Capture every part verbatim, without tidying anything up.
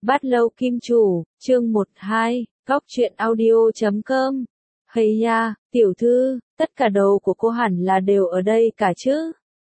Bát Lâu Kim Chủ, chương một hai, Góc truyện audio chấm com. Hay ya, tiểu thư, tất cả đồ của cô hẳn là đều ở đây cả chứ?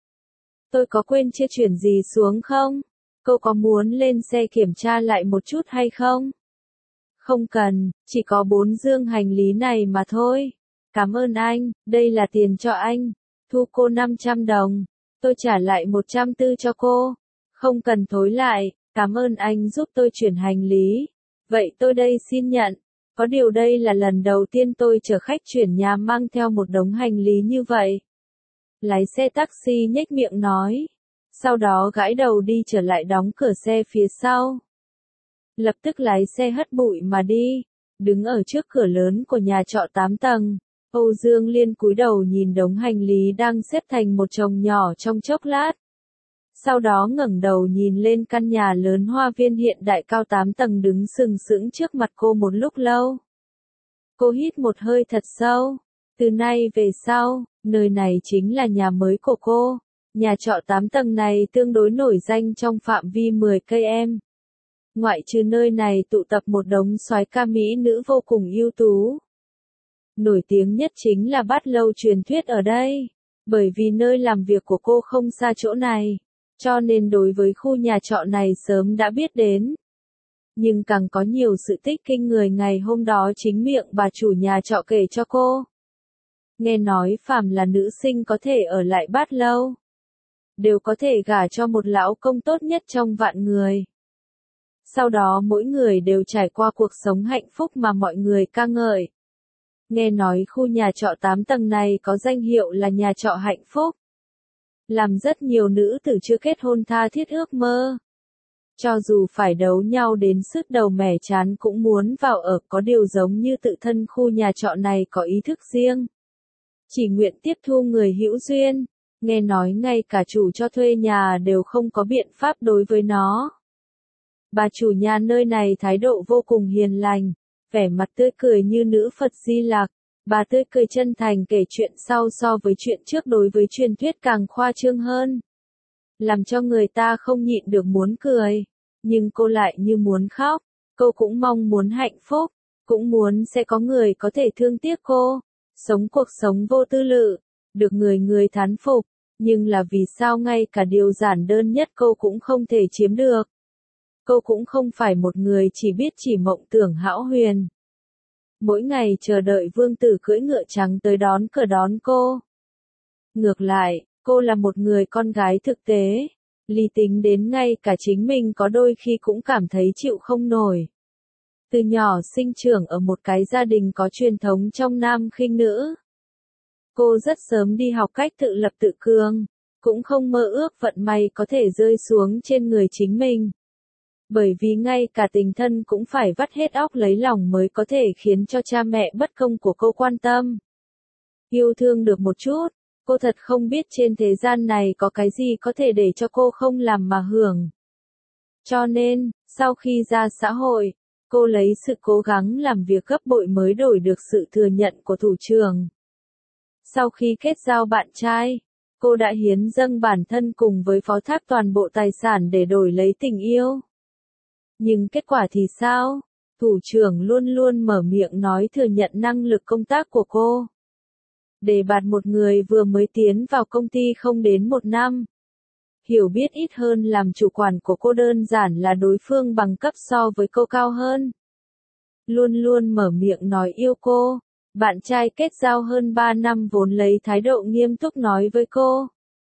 Tôi có quên chia chuyển gì xuống không? Cô có muốn lên xe kiểm tra lại một chút hay không? Không cần, chỉ có bốn dương hành lý này mà thôi. Cảm ơn anh, đây là tiền cho anh. Thu cô năm trăm đồng. Tôi trả lại một trăm tư cho cô. Không cần thối lại, cảm ơn anh giúp tôi chuyển hành lý. Vậy tôi đây xin nhận. Có điều đây là lần đầu tiên tôi chở khách chuyển nhà mang theo một đống hành lý như vậy. Lái xe taxi nhếch miệng nói. Sau đó gãi đầu đi trở lại đóng cửa xe phía sau. Lập tức lái xe hất bụi mà đi. Đứng ở trước cửa lớn của nhà trọ tám tầng. Âu Dương Liên cúi đầu nhìn đống hành lý đang xếp thành một chồng nhỏ trong chốc lát. Sau đó ngẩng đầu nhìn lên căn nhà lớn hoa viên hiện đại cao tám tầng đứng sừng sững trước mặt cô một lúc lâu. Cô hít một hơi thật sâu. Từ nay về sau, nơi này chính là nhà mới của cô. Nhà trọ tám tầng này tương đối nổi danh trong phạm vi mười cây em. Ngoại trừ nơi này tụ tập một đống soái ca mỹ nữ vô cùng ưu tú. Nổi tiếng nhất chính là Bát Lâu truyền thuyết ở đây. Bởi vì nơi làm việc của cô không xa chỗ này. Cho nên đối với khu nhà trọ này sớm đã biết đến. Nhưng càng có nhiều sự tích kinh người ngày hôm đó chính miệng bà chủ nhà trọ kể cho cô. Nghe nói phàm là nữ sinh có thể ở lại Bát Lâu. Đều có thể gả cho một lão công tốt nhất trong vạn người. Sau đó mỗi người đều trải qua cuộc sống hạnh phúc mà mọi người ca ngợi. Nghe nói khu nhà trọ tám tầng này có danh hiệu là nhà trọ hạnh phúc. Làm rất nhiều nữ tử chưa kết hôn tha thiết ước mơ. Cho dù phải đấu nhau đến sứt đầu mẻ chán cũng muốn vào ở, có điều giống như tự thân khu nhà trọ này có ý thức riêng. Chỉ nguyện tiếp thu người hữu duyên. Nghe nói ngay cả chủ cho thuê nhà đều không có biện pháp đối với nó. Bà chủ nhà nơi này thái độ vô cùng hiền lành, vẻ mặt tươi cười như nữ Phật Di Lặc. Bà tươi cười chân thành kể chuyện sau so với chuyện trước đối với truyền thuyết càng khoa trương hơn. Làm cho người ta không nhịn được muốn cười. Nhưng cô lại như muốn khóc. Cô cũng mong muốn hạnh phúc. Cũng muốn sẽ có người có thể thương tiếc cô. Sống cuộc sống vô tư lự. Được người người thán phục. Nhưng là vì sao ngay cả điều giản đơn nhất cô cũng không thể chiếm được. Cô cũng không phải một người chỉ biết chỉ mộng tưởng hão huyền. Mỗi ngày chờ đợi vương tử cưỡi ngựa trắng tới đón cửa đón cô. Ngược lại, cô là một người con gái thực tế. Lý tính đến ngay cả chính mình có đôi khi cũng cảm thấy chịu không nổi. Từ nhỏ sinh trưởng ở một cái gia đình có truyền thống trọng nam khinh nữ. Cô rất sớm đi học cách tự lập tự cường. Cũng không mơ ước vận may có thể rơi xuống trên người chính mình. Bởi vì ngay cả tình thân cũng phải vắt hết óc lấy lòng mới có thể khiến cho cha mẹ bất công của cô quan tâm. Yêu thương được một chút, cô thật không biết trên thế gian này có cái gì có thể để cho cô không làm mà hưởng. Cho nên, sau khi ra xã hội, cô lấy sự cố gắng làm việc gấp bội mới đổi được sự thừa nhận của thủ trưởng. Sau khi kết giao bạn trai, cô đã hiến dâng bản thân cùng với phó thác toàn bộ tài sản để đổi lấy tình yêu. Nhưng kết quả thì sao? Thủ trưởng luôn luôn mở miệng nói thừa nhận năng lực công tác của cô. Đề bạt một người vừa mới tiến vào công ty không đến một năm. Hiểu biết ít hơn làm chủ quản của cô đơn giản là đối phương bằng cấp so với cô cao hơn. Luôn luôn mở miệng nói yêu cô. Bạn trai kết giao hơn ba năm vốn lấy thái độ nghiêm túc nói với cô.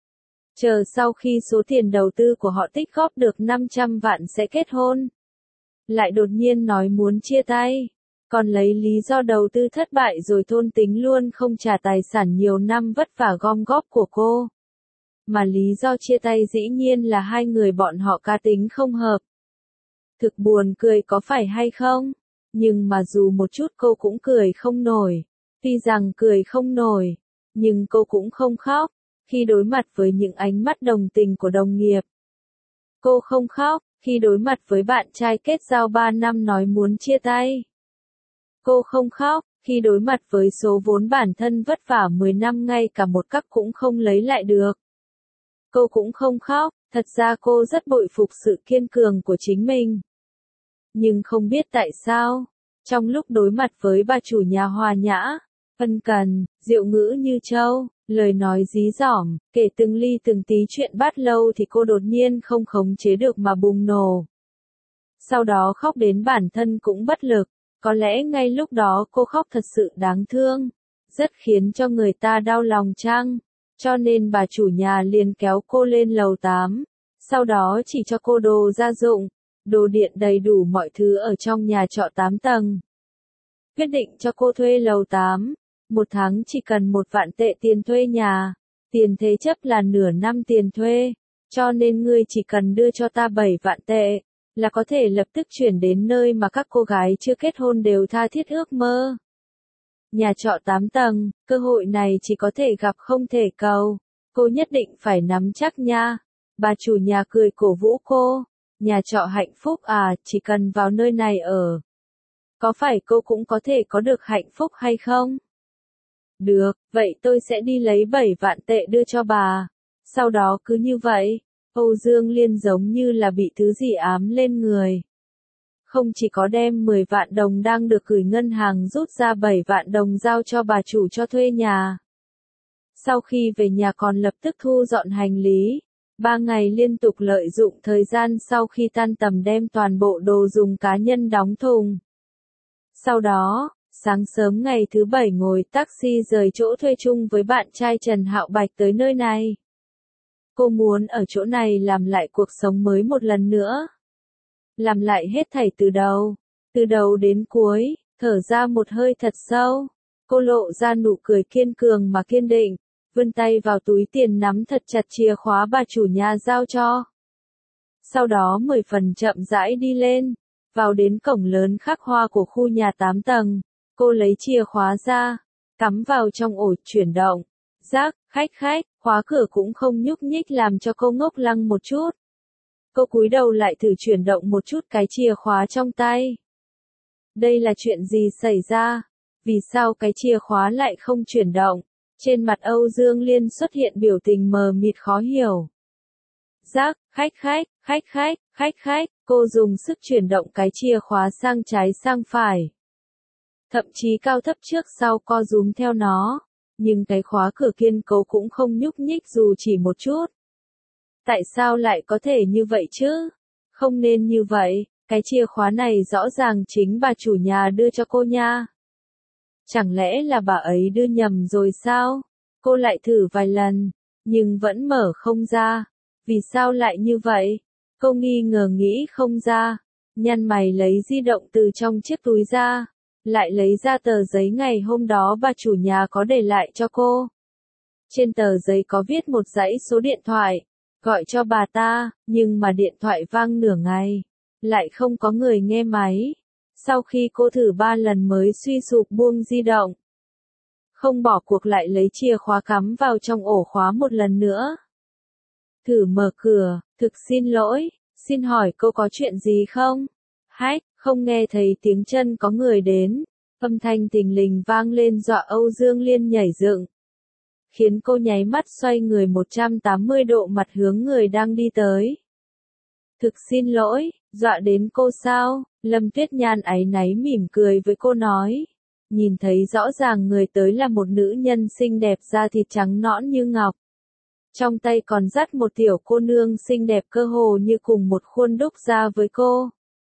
Chờ sau khi số tiền đầu tư của họ tích góp được năm trăm vạn sẽ kết hôn. Lại đột nhiên nói muốn chia tay. Còn lấy lý do đầu tư thất bại rồi thôn tính luôn không trả tài sản nhiều năm vất vả gom góp của cô. Mà lý do chia tay dĩ nhiên là hai người bọn họ cá tính không hợp. Thực buồn cười có phải hay không? Nhưng mà dù một chút cô cũng cười không nổi. Tuy rằng cười không nổi, nhưng cô cũng không khóc. Khi đối mặt với những ánh mắt đồng tình của đồng nghiệp. Cô không khóc, khi đối mặt với bạn trai kết giao ba năm nói muốn chia tay. Cô không khóc, khi đối mặt với số vốn bản thân vất vả mười năm ngay cả một cắc cũng không lấy lại được. Cô cũng không khóc, thật ra cô rất bội phục sự kiên cường của chính mình. Nhưng không biết tại sao, trong lúc đối mặt với bà chủ nhà hòa nhã, ân cần, diệu ngữ như trâu, lời nói dí dỏm, kể từng ly từng tí chuyện bát lâu thì cô đột nhiên không khống chế được mà bùng nổ. Sau đó khóc đến bản thân cũng bất lực, có lẽ ngay lúc đó cô khóc thật sự đáng thương, rất khiến cho người ta đau lòng chăng, cho nên bà chủ nhà liền kéo cô lên lầu tám, sau đó chỉ cho cô đồ gia dụng, đồ điện đầy đủ mọi thứ ở trong nhà trọ tám tầng. Quyết định cho cô thuê lầu tám, một tháng chỉ cần một vạn tệ tiền thuê nhà, tiền thế chấp là nửa năm tiền thuê, cho nên ngươi chỉ cần đưa cho ta bảy vạn tệ, là có thể lập tức chuyển đến nơi mà các cô gái chưa kết hôn đều tha thiết ước mơ. Nhà trọ tám tầng, cơ hội này chỉ có thể gặp không thể cầu, cô nhất định phải nắm chắc nha. Bà chủ nhà cười cổ vũ cô, nhà trọ hạnh phúc à, chỉ cần vào nơi này ở. Có phải cô cũng có thể có được hạnh phúc hay không? Được, vậy tôi sẽ đi lấy bảy vạn tệ đưa cho bà. Sau đó cứ như vậy, Âu Dương Liên giống như là bị thứ gì ám lên người. Không chỉ có đem mười vạn đồng đang được gửi ngân hàng rút ra bảy vạn đồng giao cho bà chủ cho thuê nhà. Sau khi về nhà còn lập tức thu dọn hành lý. Ba ngày liên tục lợi dụng thời gian sau khi tan tầm đem toàn bộ đồ dùng cá nhân đóng thùng. Sau đó, sáng sớm ngày thứ bảy ngồi taxi rời chỗ thuê chung với bạn trai Trần Hạo Bạch tới nơi này. Cô muốn ở chỗ này làm lại cuộc sống mới một lần nữa. Làm lại hết thảy từ đầu, từ đầu đến cuối, thở ra một hơi thật sâu. Cô lộ ra nụ cười kiên cường mà kiên định, vươn tay vào túi tiền nắm thật chặt chìa khóa bà chủ nhà giao cho. Sau đó mười phần chậm rãi đi lên, vào đến cổng lớn khắc hoa của khu nhà tám tầng, cô lấy chìa khóa ra, cắm vào trong ổ chuyển động. Rác, khách khách, khóa cửa cũng không nhúc nhích làm cho cô ngốc lăng một chút. Cô cúi đầu lại thử chuyển động một chút cái chìa khóa trong tay. Đây là chuyện gì xảy ra? Vì sao cái chìa khóa lại không chuyển động? Trên mặt Âu Dương Liên xuất hiện biểu tình mờ mịt khó hiểu. Rác, khách khách, khách khách, khách khách, cô dùng sức chuyển động cái chìa khóa sang trái sang phải. Thậm chí cao thấp trước sau co rúm theo nó, nhưng cái khóa cửa kiên cố cũng không nhúc nhích dù chỉ một chút. Tại sao lại có thể như vậy chứ? Không nên như vậy, cái chìa khóa này rõ ràng chính bà chủ nhà đưa cho cô nha. Chẳng lẽ là bà ấy đưa nhầm rồi sao? Cô lại thử vài lần, nhưng vẫn mở không ra. Vì sao lại như vậy? Cô nghi ngờ nghĩ không ra. Nhăn mày lấy di động từ trong chiếc túi ra, lại lấy ra tờ giấy ngày hôm đó bà chủ nhà có để lại cho cô. Trên tờ giấy có viết một dãy số điện thoại, gọi cho bà ta, nhưng mà điện thoại vang nửa ngày, lại không có người nghe máy. Sau khi cô thử ba lần mới suy sụp buông di động. Không bỏ cuộc lại lấy chìa khóa cắm vào trong ổ khóa một lần nữa. Thử mở cửa, thực xin lỗi, xin hỏi cô có chuyện gì không? Hách, không nghe thấy tiếng chân có người đến. Âm thanh thình lình vang lên dọa Âu Dương Liên nhảy dựng. Khiến cô nháy mắt xoay người một trăm tám mươi độ mặt hướng người đang đi tới. Thực xin lỗi, dọa đến cô sao? Lâm Tuyết Nhan áy náy mỉm cười với cô nói. Nhìn thấy rõ ràng người tới là một nữ nhân xinh đẹp da thịt trắng nõn như ngọc. Trong tay còn dắt một tiểu cô nương xinh đẹp cơ hồ như cùng một khuôn đúc ra với cô.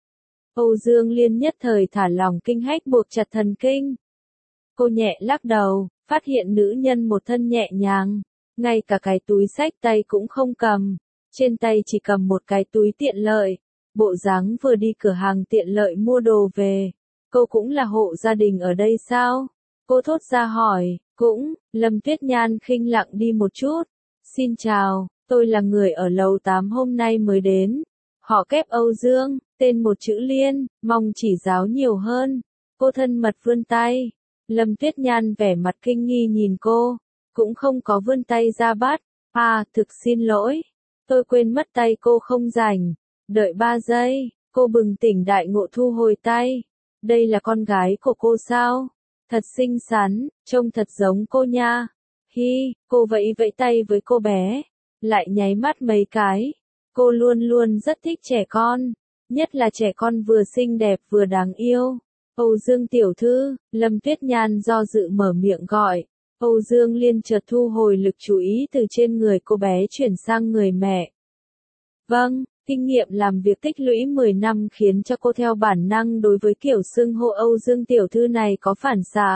Âu Dương Liên nhất thời thả lỏng kinh hách buộc chặt thần kinh. Cô nhẹ lắc đầu, phát hiện nữ nhân một thân nhẹ nhàng, ngay cả cái túi xách tay cũng không cầm, trên tay chỉ cầm một cái túi tiện lợi, bộ dáng vừa đi cửa hàng tiện lợi mua đồ về. Cô cũng là hộ gia đình ở đây sao? Cô thốt ra hỏi, cũng, Lâm Tuyết Nhan khinh lặng đi một chút. Xin chào, tôi là người ở lầu tám hôm nay mới đến. Họ kép Âu Dương, tên một chữ Liên, mong chỉ giáo nhiều hơn. Cô thân mật vươn tay. Lâm Tuyết Nhan vẻ mặt kinh nghi nhìn cô, cũng không có vươn tay ra bắt. À, thực xin lỗi. Tôi quên mất tay cô không rảnh. Đợi ba giây, cô bừng tỉnh đại ngộ thu hồi tay. Đây là con gái của cô sao? Thật xinh xắn, trông thật giống cô nha. Hi, cô vẫy vẫy tay với cô bé, lại nháy mắt mấy cái. Cô luôn luôn rất thích trẻ con, nhất là trẻ con vừa xinh đẹp vừa đáng yêu. Âu Dương tiểu thư, Lâm Tuyết Nhan do dự mở miệng gọi. Âu Dương Liên chợt thu hồi lực chú ý từ trên người cô bé chuyển sang người mẹ. Vâng, kinh nghiệm làm việc tích lũy mười năm khiến cho cô theo bản năng đối với kiểu xưng hô Âu Dương tiểu thư này có phản xạ.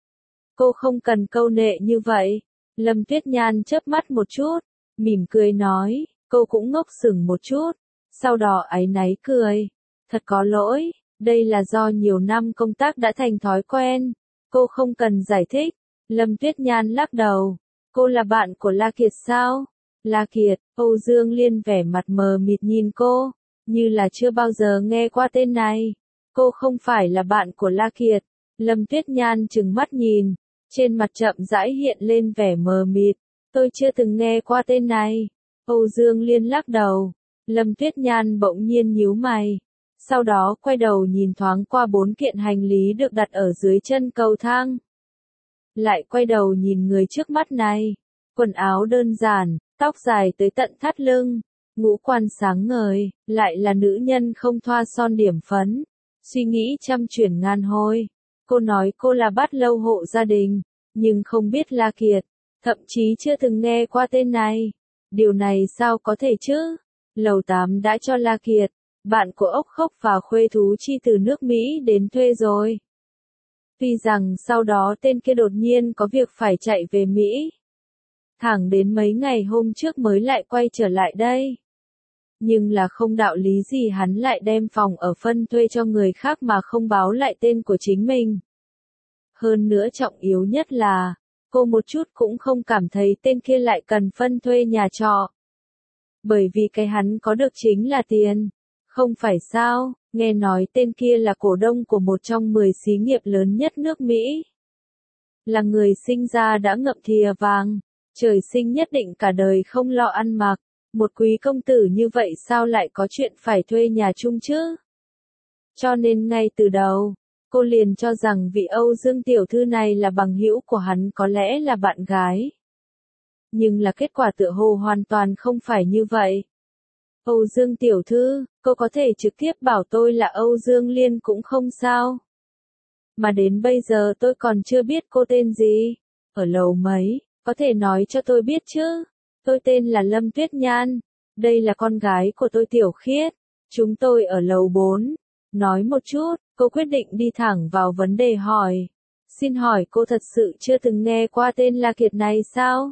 Cô không cần câu nệ như vậy. Lâm Tuyết Nhan chớp mắt một chút, mỉm cười nói, cô cũng ngốc sững một chút, sau đó áy náy cười. Thật có lỗi, đây là do nhiều năm công tác đã thành thói quen, cô không cần giải thích. Lâm Tuyết Nhan lắc đầu, cô là bạn của La Kiệt sao? La Kiệt, Âu Dương Liên vẻ mặt mờ mịt nhìn cô, như là chưa bao giờ nghe qua tên này. Cô không phải là bạn của La Kiệt. Lâm Tuyết Nhan trừng mắt nhìn, trên mặt chậm rãi hiện lên vẻ mờ mịt. Tôi chưa từng nghe qua tên này. Âu Dương Liên lắc đầu. Lâm Tuyết Nhan bỗng nhiên nhíu mày. Sau đó quay đầu nhìn thoáng qua bốn kiện hành lý được đặt ở dưới chân cầu thang. Lại quay đầu nhìn người trước mắt này. Quần áo đơn giản, tóc dài tới tận thắt lưng, ngũ quan sáng ngời, lại là nữ nhân không thoa son điểm phấn. Suy nghĩ trăm chuyển ngàn hồi. Cô nói cô là bát lâu hộ gia đình, nhưng không biết La Kiệt, thậm chí chưa từng nghe qua tên này. Điều này sao có thể chứ? Lầu tám đã cho La Kiệt, bạn của ốc khốc và khuê thú chi từ nước Mỹ đến thuê rồi. Tuy rằng sau đó tên kia đột nhiên có việc phải chạy về Mỹ. Thẳng đến mấy ngày hôm trước mới lại quay trở lại đây. Nhưng là không đạo lý gì hắn lại đem phòng ở phân thuê cho người khác mà không báo lại tên của chính mình. Hơn nữa trọng yếu nhất là, cô một chút cũng không cảm thấy tên kia lại cần phân thuê nhà trọ. Bởi vì cái hắn có được chính là tiền. Không phải sao, nghe nói tên kia là cổ đông của một trong mười xí nghiệp lớn nhất nước Mỹ. Là người sinh ra đã ngậm thìa vàng, trời sinh nhất định cả đời không lo ăn mặc. Một quý công tử như vậy sao lại có chuyện phải thuê nhà chung chứ? Cho nên ngay từ đầu, cô liền cho rằng vị Âu Dương tiểu thư này là bằng hữu của hắn, có lẽ là bạn gái. Nhưng là kết quả tựa hồ hoàn toàn không phải như vậy. Âu Dương tiểu thư, cô có thể trực tiếp bảo tôi là Âu Dương Liên cũng không sao. Mà đến bây giờ tôi còn chưa biết cô tên gì. Ở lầu mấy, có thể nói cho tôi biết chứ? Tôi tên là Lâm Tuyết Nhan. Đây là con gái của tôi Tiểu Khiết. Chúng tôi ở lầu bốn. Nói một chút, cô quyết định đi thẳng vào vấn đề hỏi. Xin hỏi cô thật sự chưa từng nghe qua tên La Kiệt này sao?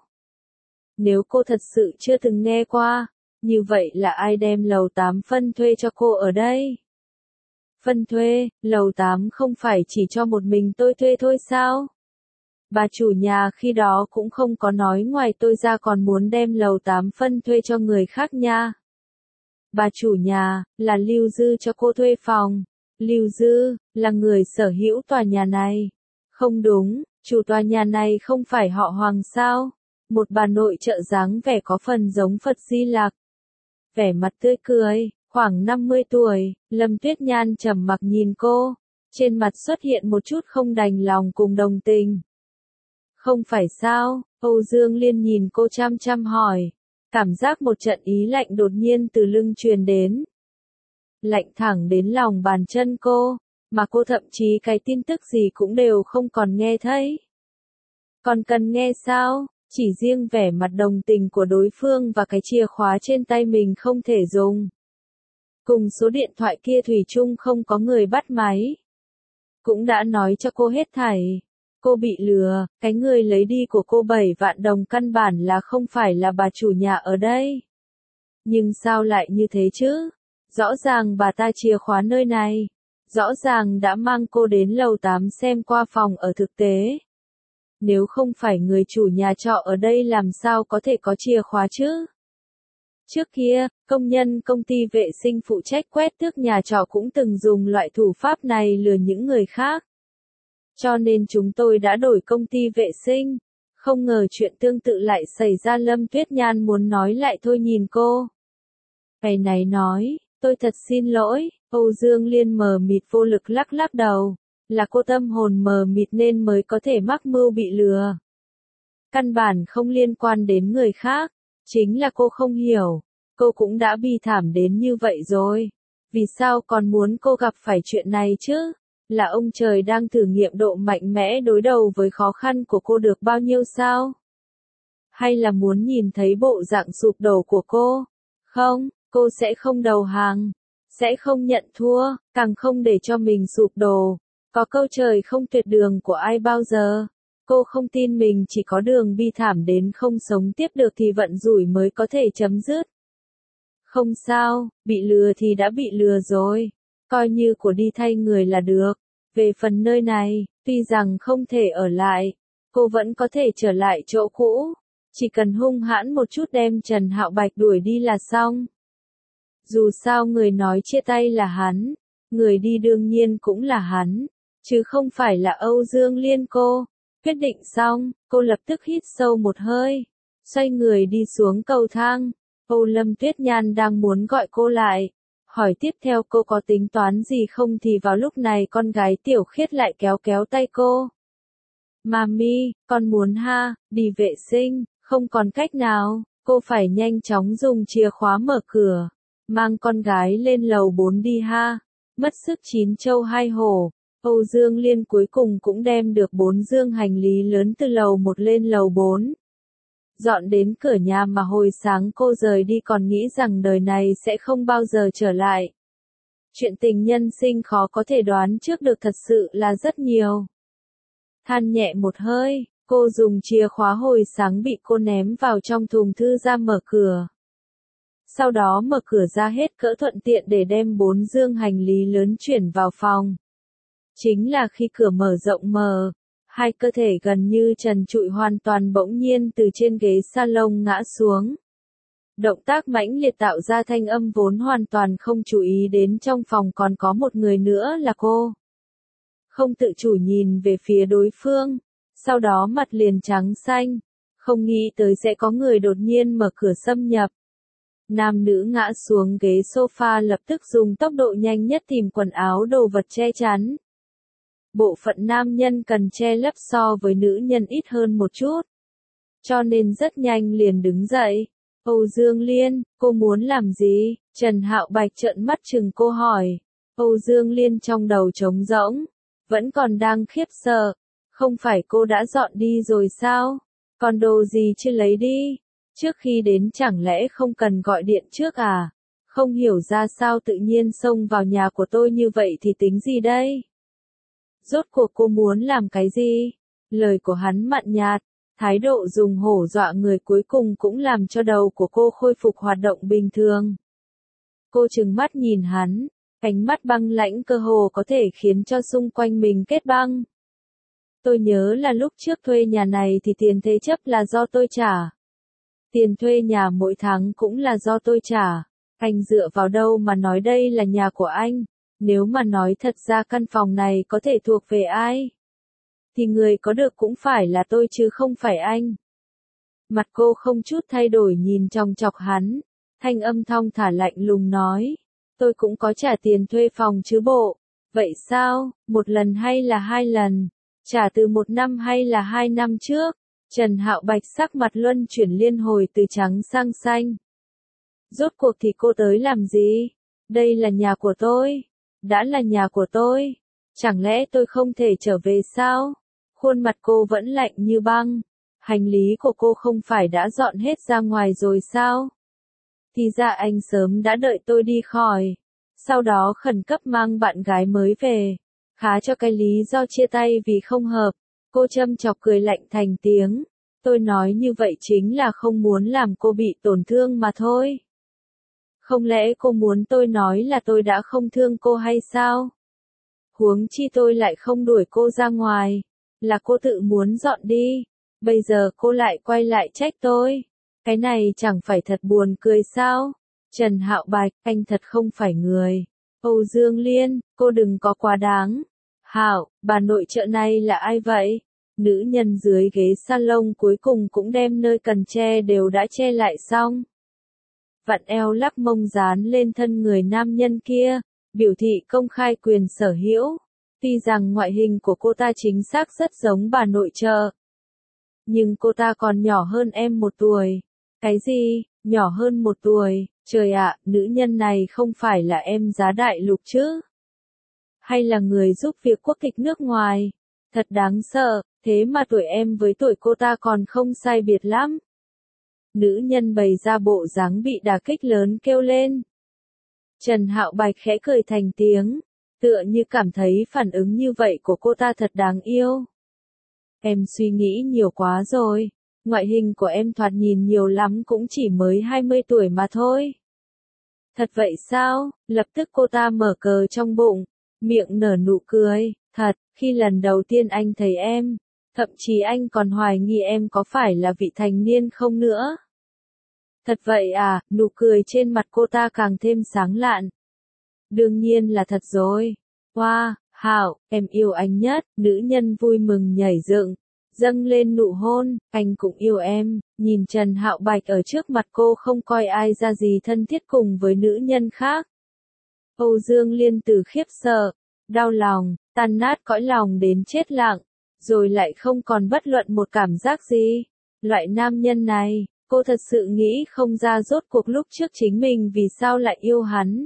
Nếu cô thật sự chưa từng nghe qua, như vậy là ai đem lầu tám phân thuê cho cô ở đây? Phân thuê, lầu tám không phải chỉ cho một mình tôi thuê thôi sao? Bà chủ nhà khi đó cũng không có nói ngoài tôi ra còn muốn đem lầu tám phân thuê cho người khác nha. Bà chủ nhà, là Lưu Dư cho cô thuê phòng. Lưu Dư, là người sở hữu tòa nhà này. Không đúng, chủ tòa nhà này không phải họ Hoàng sao? Một bà nội trợ dáng vẻ có phần giống Phật Di Lặc. Vẻ mặt tươi cười, khoảng năm mươi tuổi, Lâm Tuyết Nhan trầm mặc nhìn cô. Trên mặt xuất hiện một chút không đành lòng cùng đồng tình. Không phải sao? Âu Dương Liên nhìn cô chăm chăm hỏi. Cảm giác một trận ý lạnh đột nhiên từ lưng truyền đến. Lạnh thẳng đến lòng bàn chân cô, mà cô thậm chí cái tin tức gì cũng đều không còn nghe thấy. Còn cần nghe sao? Chỉ riêng vẻ mặt đồng tình của đối phương và cái chìa khóa trên tay mình không thể dùng. Cùng số điện thoại kia thủy chung không có người bắt máy. Cũng đã nói cho cô hết thảy. Cô bị lừa, cái người lấy đi của cô bảy vạn đồng căn bản là không phải là bà chủ nhà ở đây. Nhưng sao lại như thế chứ? Rõ ràng bà ta chìa khóa nơi này. Rõ ràng đã mang cô đến lầu tám xem qua phòng ở thực tế. Nếu không phải người chủ nhà trọ ở đây làm sao có thể có chìa khóa chứ? Trước kia, công nhân công ty vệ sinh phụ trách quét tước nhà trọ cũng từng dùng loại thủ pháp này lừa những người khác. Cho nên chúng tôi đã đổi công ty vệ sinh. Không ngờ chuyện tương tự lại xảy ra. Lâm Tuyết Nhan muốn nói lại thôi nhìn cô. Ngày này nói, tôi thật xin lỗi. Âu Dương Liên mờ mịt vô lực lắc lắc đầu. Là cô tâm hồn mờ mịt nên mới có thể mắc mưu bị lừa. Căn bản không liên quan đến người khác. Chính là cô không hiểu. Cô cũng đã bi thảm đến như vậy rồi. Vì sao còn muốn cô gặp phải chuyện này chứ? Là ông trời đang thử nghiệm độ mạnh mẽ đối đầu với khó khăn của cô được bao nhiêu sao? Hay là muốn nhìn thấy bộ dạng sụp đổ của cô? Không, cô sẽ không đầu hàng, sẽ không nhận thua, càng không để cho mình sụp đổ. Có câu trời không tuyệt đường của ai bao giờ. Cô không tin mình chỉ có đường bi thảm đến không sống tiếp được thì vận rủi mới có thể chấm dứt. Không sao, bị lừa thì đã bị lừa rồi. Coi như của đi thay người là được. Về phần nơi này, tuy rằng không thể ở lại, cô vẫn có thể trở lại chỗ cũ. Chỉ cần hung hãn một chút đem Trần Hạo Bạch đuổi đi là xong. Dù sao người nói chia tay là hắn, người đi đương nhiên cũng là hắn, chứ không phải là Âu Dương Liên cô. Quyết định xong, cô lập tức hít sâu một hơi, xoay người đi xuống cầu thang. Âu Lâm Tuyết Nhan đang muốn gọi cô lại, hỏi tiếp theo cô có tính toán gì không thì vào lúc này con gái Tiểu Khiết lại kéo kéo tay cô. Mami, con muốn ha, đi vệ sinh, không còn cách nào, cô phải nhanh chóng dùng chìa khóa mở cửa, mang con gái lên lầu bốn đi ha, mất sức chín châu hai hổ. Âu Dương Liên cuối cùng cũng đem được bốn dương hành lý lớn từ lầu một lên lầu bốn. Dọn đến cửa nhà mà hồi sáng cô rời đi còn nghĩ rằng đời này sẽ không bao giờ trở lại. Chuyện tình nhân sinh khó có thể đoán trước được thật sự là rất nhiều. Than nhẹ một hơi, cô dùng chìa khóa hồi sáng bị cô ném vào trong thùng thư ra mở cửa. Sau đó mở cửa ra hết cỡ thuận tiện để đem bốn dương hành lý lớn chuyển vào phòng. Chính là khi cửa mở rộng mở, hai cơ thể gần như trần trụi hoàn toàn bỗng nhiên từ trên ghế salon ngã xuống. Động tác mãnh liệt tạo ra thanh âm vốn hoàn toàn không chú ý đến trong phòng còn có một người nữa là cô. Không tự chủ nhìn về phía đối phương, sau đó mặt liền trắng xanh, không nghĩ tới sẽ có người đột nhiên mở cửa xâm nhập. Nam nữ ngã xuống ghế sofa lập tức dùng tốc độ nhanh nhất tìm quần áo đồ vật che chắn. Bộ phận nam nhân cần che lấp so với nữ nhân ít hơn một chút. Cho nên rất nhanh liền đứng dậy. Âu Dương Liên, cô muốn làm gì? Trần Hạo Bạch trợn mắt chừng cô hỏi. Âu Dương Liên trong đầu trống rỗng, vẫn còn đang khiếp sợ. Không phải cô đã dọn đi rồi sao? Còn đồ gì chưa lấy đi? Trước khi đến chẳng lẽ không cần gọi điện trước à? Không hiểu ra sao tự nhiên xông vào nhà của tôi như vậy thì tính gì đây? Rốt cuộc cô muốn làm cái gì? Lời của hắn mặn nhạt, thái độ dùng hổ dọa người cuối cùng cũng làm cho đầu của cô khôi phục hoạt động bình thường. Cô trừng mắt nhìn hắn, ánh mắt băng lãnh cơ hồ có thể khiến cho xung quanh mình kết băng. Tôi nhớ là lúc trước thuê nhà này thì tiền thế chấp là do tôi trả. Tiền thuê nhà mỗi tháng cũng là do tôi trả. Anh dựa vào đâu mà nói đây là nhà của anh? Nếu mà nói thật ra căn phòng này có thể thuộc về ai? Thì người có được cũng phải là tôi chứ không phải anh. Mặt cô không chút thay đổi nhìn chòng chọc hắn. Thanh âm thong thả lạnh lùng nói. Tôi cũng có trả tiền thuê phòng chứ bộ. Vậy sao, một lần hay là hai lần? Trả từ một năm hay là hai năm trước? Trần Hạo Bạch sắc mặt luân chuyển liên hồi từ trắng sang xanh. Rốt cuộc thì cô tới làm gì? Đây là nhà của tôi. Đã là nhà của tôi. Chẳng lẽ tôi không thể trở về sao? Khuôn mặt cô vẫn lạnh như băng. Hành lý của cô không phải đã dọn hết ra ngoài rồi sao? Thì ra anh sớm đã đợi tôi đi khỏi. Sau đó khẩn cấp mang bạn gái mới về. Khá cho cái lý do chia tay vì không hợp. Cô châm chọc cười lạnh thành tiếng. Tôi nói như vậy chính là không muốn làm cô bị tổn thương mà thôi. Không lẽ cô muốn tôi nói là tôi đã không thương cô hay sao? Huống chi tôi lại không đuổi cô ra ngoài. Là cô tự muốn dọn đi. Bây giờ cô lại quay lại trách tôi. Cái này chẳng phải thật buồn cười sao? Trần Hạo Bạch, anh thật không phải người. Âu Dương Liên, cô đừng có quá đáng. Hạo, bà nội trợ này là ai vậy? Nữ nhân dưới ghế salon cuối cùng cũng đem nơi cần che đều đã che lại xong. Vặn eo lắc mông dán lên thân người nam nhân kia, biểu thị công khai quyền sở hữu. Tuy rằng ngoại hình của cô ta chính xác rất giống bà nội trợ. Nhưng cô ta còn nhỏ hơn em một tuổi. Cái gì, nhỏ hơn một tuổi, Trời ạ, nữ nhân này không phải là em giá đại lục chứ? Hay là người giúp việc quốc tịch nước ngoài? Thật đáng sợ, thế mà tuổi em với tuổi cô ta còn không sai biệt lắm. Nữ nhân bày ra bộ dáng bị đả kích lớn kêu lên. Trần Hạo Bạch khẽ cười thành tiếng, tựa như cảm thấy phản ứng như vậy của cô ta thật đáng yêu. Em suy nghĩ nhiều quá rồi, ngoại hình của em thoạt nhìn nhiều lắm cũng chỉ mới hai mươi tuổi mà thôi. Thật vậy sao? Lập tức cô ta mở cờ trong bụng, miệng nở nụ cười, thật, khi lần đầu tiên anh thấy em, thậm chí anh còn hoài nghi em có phải là vị thành niên không nữa. Thật vậy à, nụ cười trên mặt cô ta càng thêm sáng lạn. Đương nhiên là thật rồi. Wow, Hạo, em yêu anh nhất, nữ nhân vui mừng nhảy dựng, dâng lên nụ hôn, anh cũng yêu em, nhìn Trần Hạo Bạch ở trước mặt cô không coi ai ra gì thân thiết cùng với nữ nhân khác. Âu Dương Liên từ khiếp sợ, đau lòng, tan nát cõi lòng đến chết lặng, rồi lại không còn bất luận một cảm giác gì. Loại nam nhân này, cô thật sự nghĩ không ra rốt cuộc lúc trước chính mình vì sao lại yêu hắn.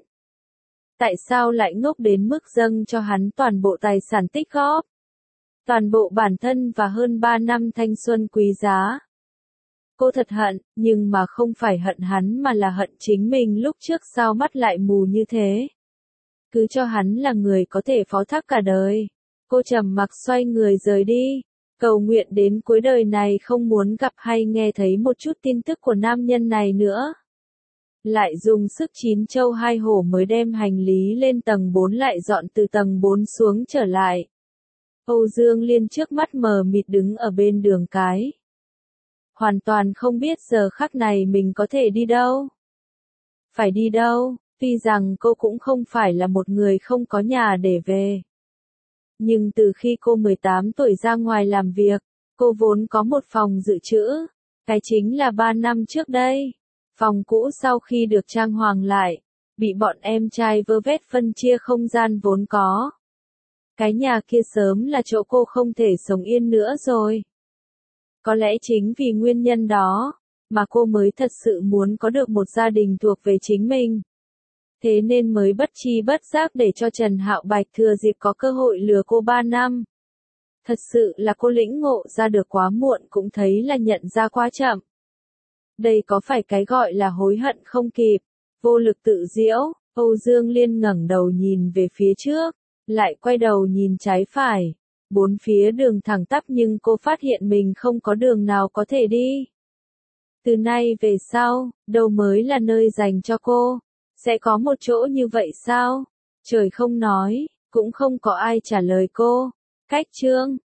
Tại sao lại ngốc đến mức dâng cho hắn toàn bộ tài sản tích góp, toàn bộ bản thân và hơn ba năm thanh xuân quý giá. Cô thật hận, nhưng mà không phải hận hắn mà là hận chính mình lúc trước sao mắt lại mù như thế. Cứ cho hắn là người có thể phó thác cả đời. Cô trầm mặc xoay người rời đi, cầu nguyện đến cuối đời này không muốn gặp hay nghe thấy một chút tin tức của nam nhân này nữa. Lại dùng sức chín châu hai hổ mới đem hành lý lên tầng bốn lại dọn từ tầng bốn xuống trở lại. Âu Dương Liên trước mắt mờ mịt đứng ở bên đường cái. Hoàn toàn không biết giờ khắc này mình có thể đi đâu. Phải đi đâu, tuy rằng cô cũng không phải là một người không có nhà để về. Nhưng từ khi cô mười tám tuổi ra ngoài làm việc, cô vốn có một phòng dự trữ. Cái chính là ba năm trước đây. Phòng cũ sau khi được trang hoàng lại, bị bọn em trai vơ vét phân chia không gian vốn có. Cái nhà kia sớm là chỗ cô không thể sống yên nữa rồi. Có lẽ chính vì nguyên nhân đó, mà cô mới thật sự muốn có được một gia đình thuộc về chính mình. Thế nên mới bất chi bất giác để cho Trần Hạo Bạch thừa dịp có cơ hội lừa cô ba năm. Thật sự là cô lĩnh ngộ ra được quá muộn cũng thấy là nhận ra quá chậm. Đây có phải cái gọi là hối hận không kịp, vô lực tự diễu. Âu Dương Liên ngẩng đầu nhìn về phía trước, lại quay đầu nhìn trái phải. Bốn phía đường thẳng tắp nhưng cô phát hiện mình không có đường nào có thể đi. Từ nay về sau, đâu mới là nơi dành cho cô? Sẽ có một chỗ như vậy sao? Trời không nói, cũng không có ai trả lời cô. Cách chương